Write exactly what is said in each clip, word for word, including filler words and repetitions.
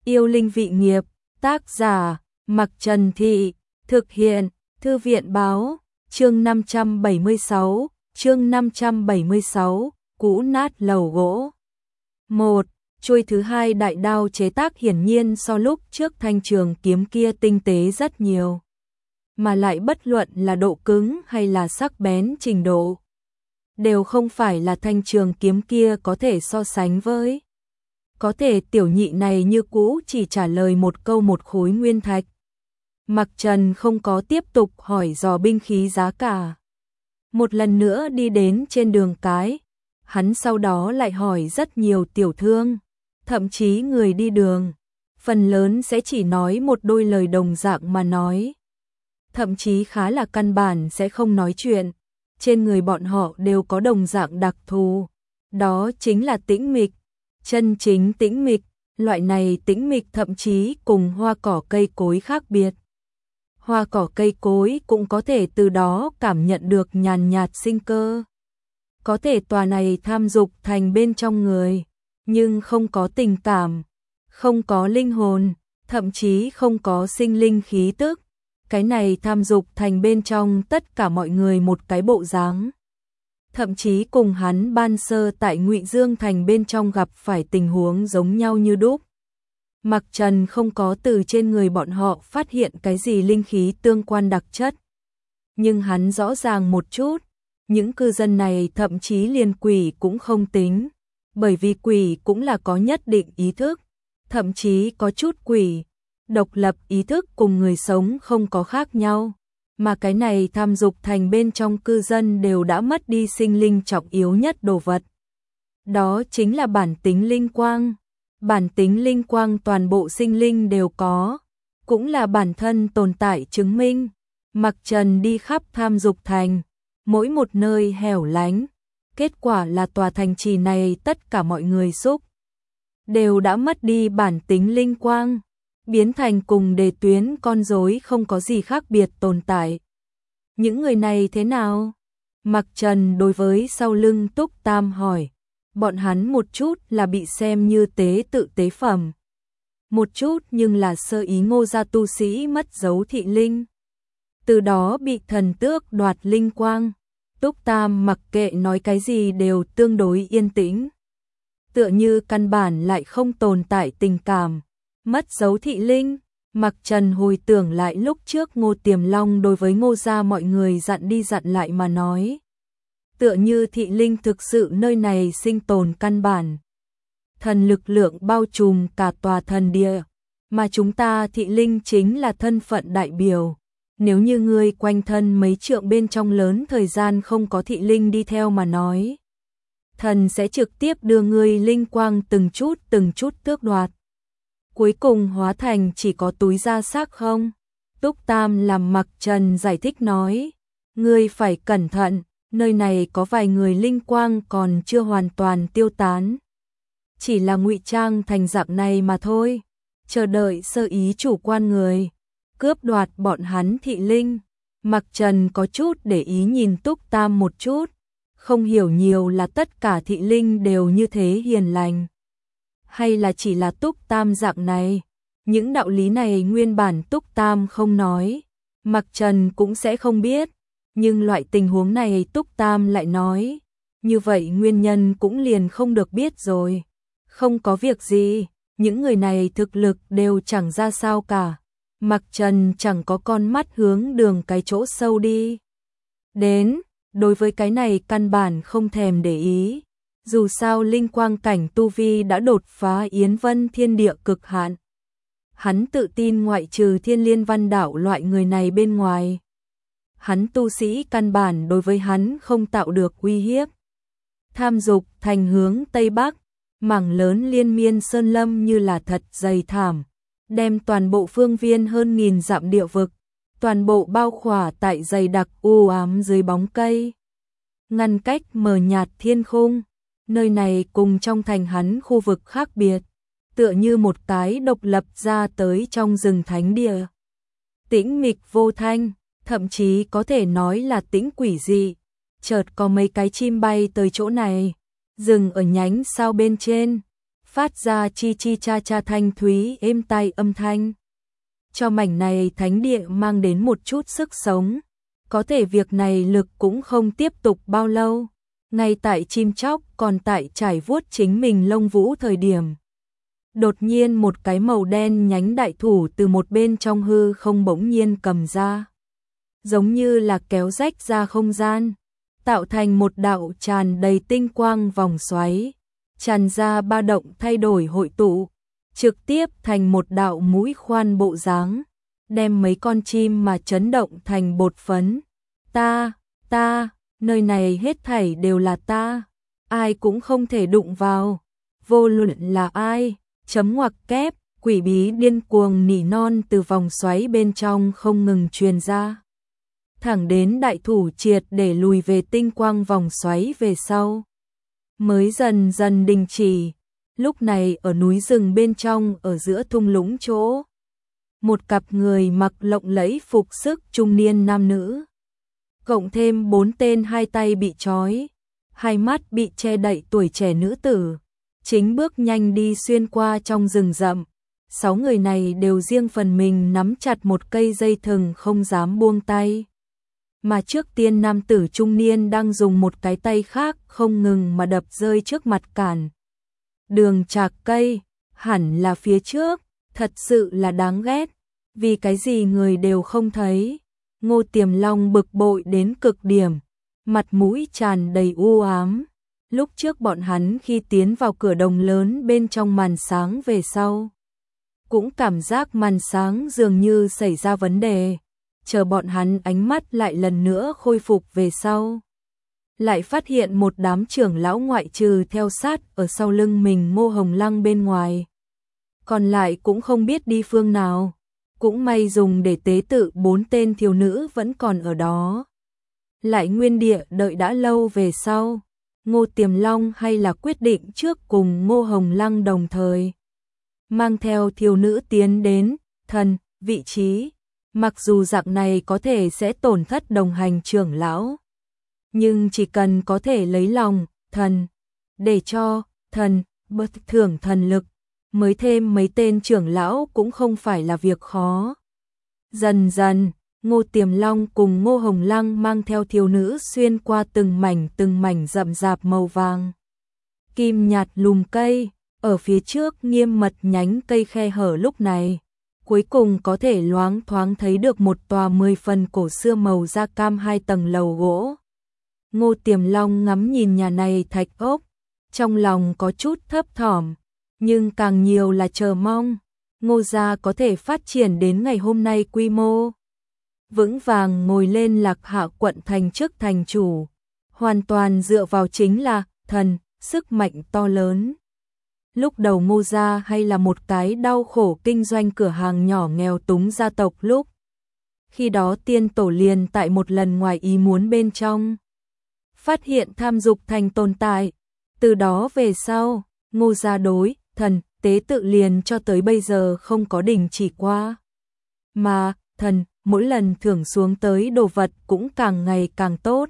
Yêu linh vị nghiệp, tác giả, Mặc Trần Thị, thực hiện, Thư viện báo, chương năm trăm bảy mươi sáu, chương năm trăm bảy mươi sáu, cũ nát lầu gỗ. một. Chuôi thứ hai đại đao chế tác hiển nhiên so lúc trước thanh trường kiếm kia tinh tế rất nhiều. Mà lại bất luận là độ cứng hay là sắc bén trình độ, đều không phải là thanh trường kiếm kia có thể so sánh với. Có thể tiểu nhị này như cũ chỉ trả lời một câu một khối nguyên thạch. Mặc Trần không có tiếp tục hỏi dò binh khí giá cả. Một lần nữa đi đến trên đường cái, hắn sau đó lại hỏi rất nhiều tiểu thương, thậm chí người đi đường, phần lớn sẽ chỉ nói một đôi lời đồng dạng mà nói. Thậm chí khá là căn bản sẽ không nói chuyện, trên người bọn họ đều có đồng dạng đặc thù, đó chính là tĩnh mịch, chân chính tĩnh mịch, loại này tĩnh mịch thậm chí cùng hoa cỏ cây cối khác biệt. Hoa cỏ cây cối cũng có thể từ đó cảm nhận được nhàn nhạt sinh cơ. Có thể tòa này tham dục thành bên trong người, nhưng không có tình cảm, không có linh hồn, thậm chí không có sinh linh khí tức. Cái này tham dục thành bên trong tất cả mọi người một cái bộ dáng. Thậm chí cùng hắn ban sơ tại Ngụy Dương thành bên trong gặp phải tình huống giống nhau như đúc. Mặc Trần không có từ trên người bọn họ phát hiện cái gì linh khí tương quan đặc chất. Nhưng hắn rõ ràng một chút, những cư dân này thậm chí liền quỷ cũng không tính, bởi vì quỷ cũng là có nhất định ý thức, thậm chí có chút quỷ, độc lập ý thức cùng người sống không có khác nhau. Mà cái này tham dục thành bên trong cư dân đều đã mất đi sinh linh trọng yếu nhất đồ vật. Đó chính là bản tính linh quang. Bản tính linh quang toàn bộ sinh linh đều có, cũng là bản thân tồn tại chứng minh. Mặc Trần đi khắp tham dục thành, mỗi một nơi hẻo lánh, kết quả là tòa thành trì này tất cả mọi người xúc đều đã mất đi bản tính linh quang, biến thành cùng đề tuyến con rối không có gì khác biệt tồn tại. Những người này thế nào? Mặc Trần đối với sau lưng Túc Tam hỏi. Bọn hắn một chút là bị xem như tế tự tế phẩm, một chút nhưng là sơ ý Ngô gia tu sĩ mất dấu thị linh, từ đó bị thần tước đoạt linh quang. Túc Tam mặc kệ nói cái gì đều tương đối yên tĩnh, tựa như căn bản lại không tồn tại tình cảm. Mất dấu thị linh, Mặc Trần hồi tưởng lại lúc trước Ngô Tiềm Long đối với Ngô gia mọi người dặn đi dặn lại mà nói. Tựa như thị linh thực sự nơi này sinh tồn căn bản. Thần lực lượng bao trùm cả tòa thần địa, mà chúng ta thị linh chính là thân phận đại biểu. Nếu như ngươi quanh thân mấy trượng bên trong lớn thời gian không có thị linh đi theo mà nói, thần sẽ trực tiếp đưa ngươi linh quang từng chút từng chút tước đoạt. Cuối cùng hóa thành chỉ có túi da xác không? Túc Tam làm Mặc Trần giải thích nói, ngươi phải cẩn thận. Nơi này có vài người linh quang còn chưa hoàn toàn tiêu tán, chỉ là ngụy trang thành dạng này mà thôi, chờ đợi sơ ý chủ quan người cướp đoạt bọn hắn thị linh. Mặc Trần có chút để ý nhìn Túc Tam một chút, không hiểu nhiều là tất cả thị linh đều như thế hiền lành, hay là chỉ là Túc Tam dạng này. Những đạo lý này nguyên bản Túc Tam không nói, Mặc Trần cũng sẽ không biết. Nhưng loại tình huống này Túc Tam lại nói, như vậy nguyên nhân cũng liền không được biết rồi. Không có việc gì, những người này thực lực đều chẳng ra sao cả. Mặc Trần chẳng có con mắt hướng đường cái chỗ sâu đi đến, đối với cái này căn bản không thèm để ý. Dù sao linh quang cảnh tu vi đã đột phá Yến Vân thiên địa cực hạn. Hắn tự tin ngoại trừ Thiên Liên Văn Đảo loại người này bên ngoài, hắn tu sĩ căn bản đối với hắn không tạo được uy hiếp. Tham dục thành hướng Tây Bắc, mảng lớn liên miên sơn lâm như là thật dày thảm, đem toàn bộ phương viên hơn nghìn dặm địa vực, toàn bộ bao khỏa tại dày đặc u ám dưới bóng cây, ngăn cách mờ nhạt thiên khung. Nơi này cùng trong thành hắn khu vực khác biệt, tựa như một cái độc lập ra tới trong rừng thánh địa. Tĩnh mịch vô thanh, thậm chí có thể nói là tĩnh quỷ dị. Chợt có mấy cái chim bay tới chỗ này, dừng ở nhánh sao bên trên, phát ra chi chi cha cha thanh thúy êm tai âm thanh. Cho mảnh này thánh địa mang đến một chút sức sống. Có thể việc này lực cũng không tiếp tục bao lâu. Ngay tại chim chóc còn tại trải vuốt chính mình lông vũ thời điểm. Đột nhiên một cái màu đen nhánh đại thủ từ một bên trong hư không bỗng nhiên cầm ra. Giống như là kéo rách ra không gian. Tạo thành một đạo tràn đầy tinh quang vòng xoáy. Tràn ra ba động thay đổi hội tụ. Trực tiếp thành một đạo mũi khoan bộ dáng. Đem mấy con chim mà chấn động thành bột phấn. Ta, ta, nơi này hết thảy đều là ta. Ai cũng không thể đụng vào. Vô luận là ai. Chấm ngoặc kép, quỷ bí điên cuồng nỉ non từ vòng xoáy bên trong không ngừng truyền ra. Thẳng đến đại thủ triệt để lùi về tinh quang vòng xoáy về sau. Mới dần dần đình chỉ. Lúc này ở núi rừng bên trong ở giữa thung lũng chỗ. Một cặp người mặc lộng lẫy phục sức trung niên nam nữ. Cộng thêm bốn tên hai tay bị trói, hai mắt bị che đậy tuổi trẻ nữ tử. Chính bước nhanh đi xuyên qua trong rừng rậm. Sáu người này đều riêng phần mình nắm chặt một cây dây thừng không dám buông tay. Mà trước tiên nam tử trung niên đang dùng một cái tay khác không ngừng mà đập rơi trước mặt cản. Đường trạc cây, hẳn là phía trước, thật sự là đáng ghét. Vì cái gì người đều không thấy. Ngô Tiềm Long bực bội đến cực điểm, mặt mũi tràn đầy u ám. Lúc trước bọn hắn khi tiến vào cửa đồng lớn bên trong màn sáng về sau, cũng cảm giác màn sáng dường như xảy ra vấn đề. Chờ bọn hắn ánh mắt lại lần nữa khôi phục về sau, lại phát hiện một đám trưởng lão ngoại trừ theo sát ở sau lưng mình Ngô Hồng Lăng bên ngoài. Còn lại cũng không biết đi phương nào. Cũng may dùng để tế tự bốn tên thiếu nữ vẫn còn ở đó. Lại nguyên địa đợi đã lâu về sau. Ngô Tiềm Long hay là quyết định trước cùng Ngô Hồng Lăng đồng thời. Mang theo thiếu nữ tiến đến, thần, vị trí. Mặc dù dạng này có thể sẽ tổn thất đồng hành trưởng lão. Nhưng chỉ cần có thể lấy lòng, thần, để cho, thần, bất thưởng thần lực. Mới thêm mấy tên trưởng lão cũng không phải là việc khó. Dần dần, Ngô Tiềm Long cùng Ngô Hồng Lăng mang theo thiếu nữ xuyên qua từng mảnh từng mảnh rậm rạp màu vàng. Kim nhạt lùm cây, ở phía trước nghiêm mật nhánh cây khe hở lúc này. Cuối cùng có thể loáng thoáng thấy được một tòa mười phần cổ xưa màu da cam hai tầng lầu gỗ. Ngô Tiềm Long ngắm nhìn nhà này thạch ốc, trong lòng có chút thấp thỏm. Nhưng càng nhiều là chờ mong, Ngô gia có thể phát triển đến ngày hôm nay quy mô. Vững vàng ngồi lên Lạc Hạ quận thành chức thành chủ, hoàn toàn dựa vào chính là thần, sức mạnh to lớn. Lúc đầu Ngô gia hay là một cái đau khổ kinh doanh cửa hàng nhỏ nghèo túng gia tộc lúc. Khi đó tiên tổ liền tại một lần ngoài ý muốn bên trong. Phát hiện tham dục thành tồn tại. Từ đó về sau, Ngô gia đối thần, tế tự liền cho tới bây giờ không có đình chỉ qua. Mà, thần, mỗi lần thưởng xuống tới đồ vật cũng càng ngày càng tốt.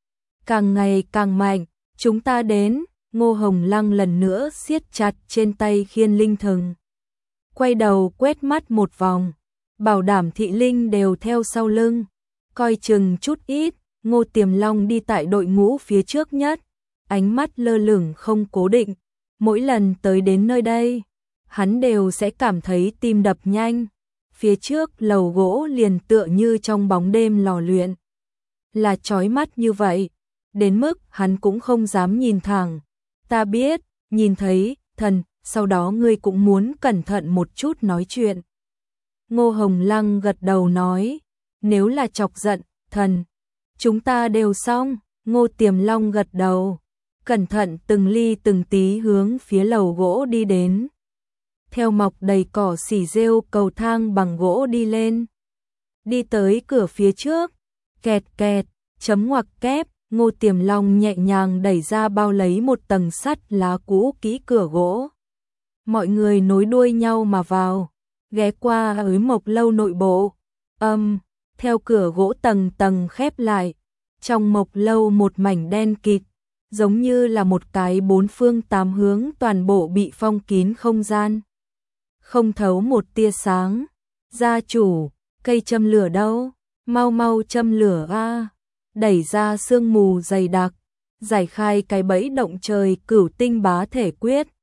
Càng ngày càng mạnh, chúng ta đến, Ngô Hồng Lăng lần nữa siết chặt trên tay khiên linh thừng. Quay đầu quét mắt một vòng, bảo đảm thị linh đều theo sau lưng. Coi chừng chút ít, Ngô Tiềm Long đi tại đội ngũ phía trước nhất, ánh mắt lơ lửng không cố định. Mỗi lần tới đến nơi đây, hắn đều sẽ cảm thấy tim đập nhanh. Phía trước lầu gỗ liền tựa như trong bóng đêm lò luyện. Là chói mắt như vậy, đến mức hắn cũng không dám nhìn thẳng. Ta biết, nhìn thấy, thần, sau đó ngươi cũng muốn cẩn thận một chút nói chuyện. Ngô Hồng Lăng gật đầu nói, nếu là chọc giận, thần, chúng ta đều xong. Ngô Tiềm Long gật đầu. Cẩn thận từng ly từng tí hướng phía lầu gỗ đi đến. Theo mọc đầy cỏ xỉ rêu cầu thang bằng gỗ đi lên. Đi tới cửa phía trước. Kẹt kẹt, chấm ngoặc kép, Ngô Tiềm Long nhẹ nhàng đẩy ra bao lấy một tầng sắt lá cũ kỹ cửa gỗ. Mọi người nối đuôi nhau mà vào. Ghé qua ới mộc lâu nội bộ. Âm, theo cửa gỗ tầng tầng khép lại. Trong mộc lâu một mảnh đen kịt. giống như là một cái bốn phương tám hướng toàn bộ bị phong kín không gian. Không thấu một tia sáng. Gia chủ, cây châm lửa đâu? Mau mau châm lửa a. Đẩy ra sương mù dày đặc, giải khai cái bẫy động trời cửu tinh bá thể quyết,